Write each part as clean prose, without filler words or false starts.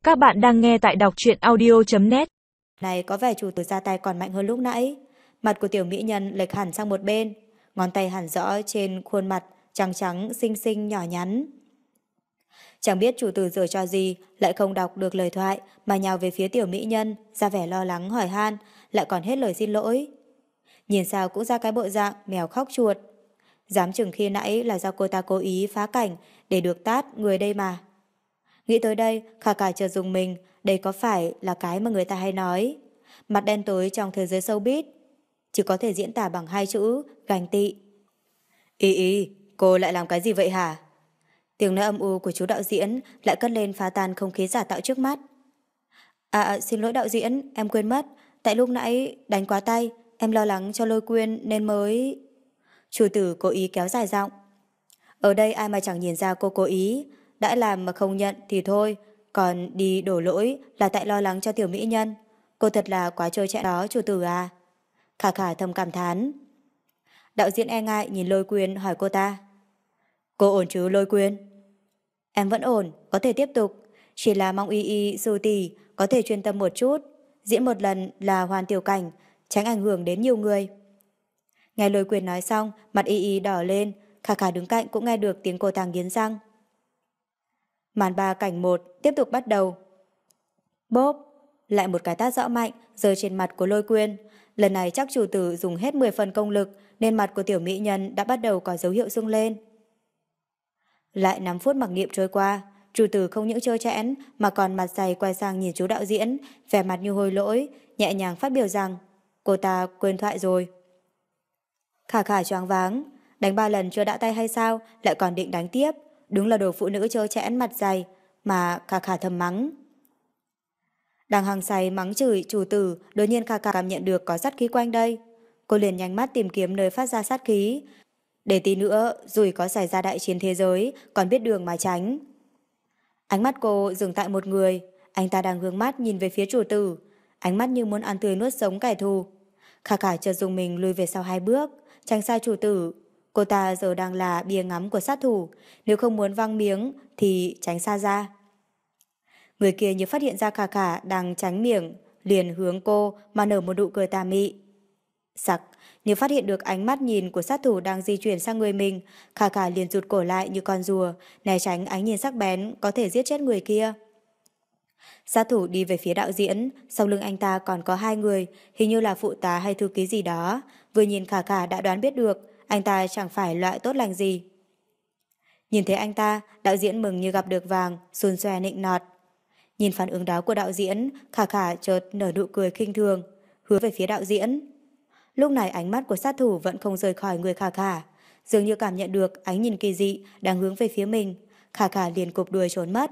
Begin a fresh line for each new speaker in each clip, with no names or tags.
Các bạn đang nghe tại đọc truyện audio.net.
Này có vẻ chủ tử ra tay còn mạnh hơn lúc nãy. Mặt của tiểu mỹ nhân lệch hẳn sang một bên, ngón tay hẳn rõ trên khuôn mặt trắng trắng xinh xinh nhỏ nhắn. Chẳng biết chủ tử giở trò gì, lại không đọc được lời thoại mà nhào về phía tiểu mỹ nhân, ra vẻ lo lắng hỏi han, lại còn hết lời xin lỗi. Nhìn sao cũng ra cái bộ dạng mèo khóc chuột. Dám chừng khi nãy là do cô ta cố ý phá cảnh để được tát người đây mà. Nghĩ tới đây, Khả Khả chợt dùng mình, đây có phải là cái mà người ta hay nói. Mặt đen tối trong thế giới showbiz, chỉ có thể diễn tả bằng hai chữ, ganh tị. Ý, cô lại làm cái gì vậy hả? Tiếng nói âm u của chú đạo diễn lại cất lên phá tan không khí giả tạo trước mắt. Xin lỗi đạo diễn, em quên mất. Tại lúc nãy đánh quá tay, em lo lắng cho Lôi Quyên nên mới... Chủ tử cố ý kéo dài giọng. Ở đây ai mà chẳng nhìn ra cô cố ý, đã làm mà không nhận thì thôi, còn đi đổ lỗi là tại lo lắng cho tiểu mỹ nhân. Cô thật là quá trôi chạy đó chủ tử à. Khả Khả thầm cảm thán. Đạo diễn e ngại nhìn Lôi Quyên hỏi cô ta. Cô ổn chứ Lôi Quyên? Em vẫn ổn, có thể tiếp tục. Chỉ là mong y sư tỷ có thể chuyên tâm một chút, diễn một lần là hoàn tiểu cảnh, tránh ảnh hưởng đến nhiều người. Nghe Lôi Quyên nói xong, mặt y đỏ lên, Khả Khả đứng cạnh cũng nghe được tiếng cô ta nghiến răng. Màn 3 cảnh 1 tiếp tục bắt đầu. Bốp, lại một cái tát rõ mạnh rơi trên mặt của Lôi Quyên. Lần này chắc chủ tử dùng hết 10 phần công lực nên mặt của tiểu mỹ nhân đã bắt đầu có dấu hiệu sưng lên. Lại 5 phút mặc niệm trôi qua, chủ tử không những trơ trẽn mà còn mặt dày quay sang nhìn chú đạo diễn, vẻ mặt như hối lỗi, nhẹ nhàng phát biểu rằng cô ta quên thoại rồi. Khả Khả choáng váng, đánh 3 lần chưa đã tay hay sao, lại còn định đánh tiếp, đúng là đồ phụ nữ trơ trẽn mặt dày mà Khả Khả thầm mắng. Đang hăng say mắng chửi chủ tử, đột nhiên Khả Khả cảm nhận được có sát khí quanh đây. Cô liền nhanh mắt tìm kiếm nơi phát ra sát khí, để tí nữa rủi có xảy ra đại chiến thế giới còn biết đường mà tránh. Ánh mắt cô dừng tại một người, anh ta đang hướng mắt nhìn về phía chủ tử, ánh mắt như muốn ăn tươi nuốt sống kẻ thù. Khả Khả chợt dùng mình lùi về sau 2 bước, tránh xa chủ tử. Cô ta giờ đang là bia ngắm của sát thủ, nếu không muốn văng miếng thì tránh xa ra. Người kia như phát hiện ra Khả Khả đang tránh miệng, liền hướng cô mà nở một nụ cười tà mị. Sặc, như phát hiện được ánh mắt nhìn của sát thủ đang di chuyển sang người mình, Khả Khả liền rụt cổ lại như con rùa, né tránh ánh nhìn sắc bén có thể giết chết người kia. Sát thủ đi về phía đạo diễn, sau lưng anh ta còn có 2 người, hình như là phụ tá hay thư ký gì đó. Vừa nhìn Khả Khả đã đoán biết được, anh ta chẳng phải loại tốt lành gì. Nhìn thấy anh ta, đạo diễn mừng như gặp được vàng, xôn xoe nịnh nọt. Nhìn phản ứng đó của đạo diễn, Khả Khả chợt nở nụ cười khinh thường, hướng về phía đạo diễn. Lúc này ánh mắt của sát thủ vẫn không rời khỏi người Khả Khả, dường như cảm nhận được ánh nhìn kỳ dị đang hướng về phía mình. Khả Khả liền cụp đuôi trốn mất.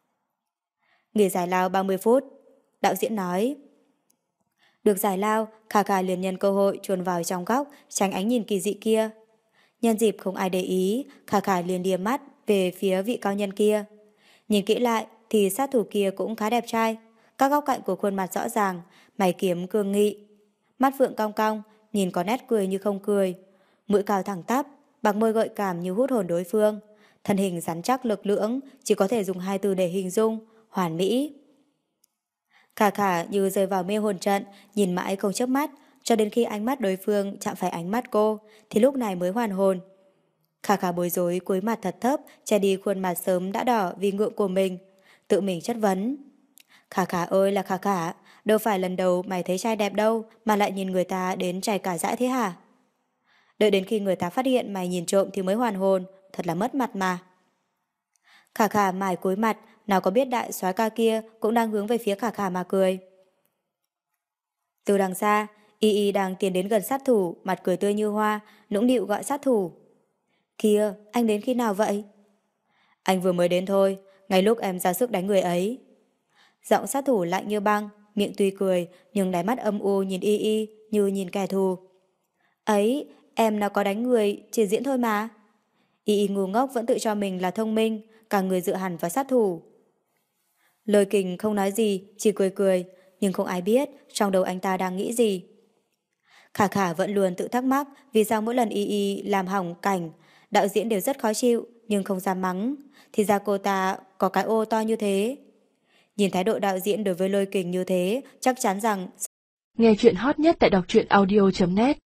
Nghỉ giải lao 30 phút, đạo diễn nói. Được giải lao, Khả Khả liền nhân cơ hội chuồn vào trong góc, tránh ánh nhìn kỳ dị kia. Nhân dịp không ai để ý, Khả Khả liền liếc mắt về phía vị cao nhân kia. Nhìn kỹ lại thì sát thủ kia cũng khá đẹp trai, các góc cạnh của khuôn mặt rõ ràng, mày kiếm cương nghị, mắt phượng cong cong, nhìn có nét cười như không cười, mũi cao thẳng tắp, bạc môi gợi cảm như hút hồn đối phương, thân hình rắn chắc lực lưỡng, chỉ có thể dùng 2 từ để hình dung, hoàn mỹ. Khả Khả như rơi vào mê hồn trận, nhìn mãi không chớp mắt, cho đến khi ánh mắt đối phương chạm phải ánh mắt cô, thì lúc này mới hoàn hồn. Khả Khả bối rối cúi mặt thật thấp, che đi khuôn mặt sớm đã đỏ vì ngượng của mình, tự mình chất vấn. Khả Khả ơi là Khả Khả, đâu phải lần đầu mày thấy trai đẹp đâu mà lại nhìn người ta đến chảy cả dãi thế hả? Đợi đến khi người ta phát hiện mày nhìn trộm thì mới hoàn hồn, thật là mất mặt mà. Khả Khả mải cúi mặt, nào có biết đại soái ca kia cũng đang hướng về phía Khả Khả mà cười. Từ đằng xa, Y đang tiến đến gần sát thủ, mặt cười tươi như hoa, nũng nịu gọi sát thủ. Kìa, anh đến khi nào vậy? Anh vừa mới đến thôi, ngay lúc em ra sức đánh người ấy. Giọng sát thủ lạnh như băng, miệng tuy cười nhưng đáy mắt âm u nhìn Y như nhìn kẻ thù. Ấy, em nào có đánh người, chỉ diễn thôi mà. Y ngu ngốc vẫn tự cho mình là thông minh, cả người dựa hẳn vào sát thủ. Lôi Kình không nói gì, chỉ cười cười, nhưng không ai biết trong đầu anh ta đang nghĩ gì. Khả Khả vẫn luôn tự thắc mắc vì sao mỗi lần Y làm hỏng cảnh, đạo diễn đều rất khó chịu nhưng không dám mắng, thì ra cô ta có cái ô to như thế. Nhìn thái độ đạo diễn đối với Lôi Kình như thế, chắc chắn rằng
Nghe chuyện hot nhất tại đọc truyện audio.net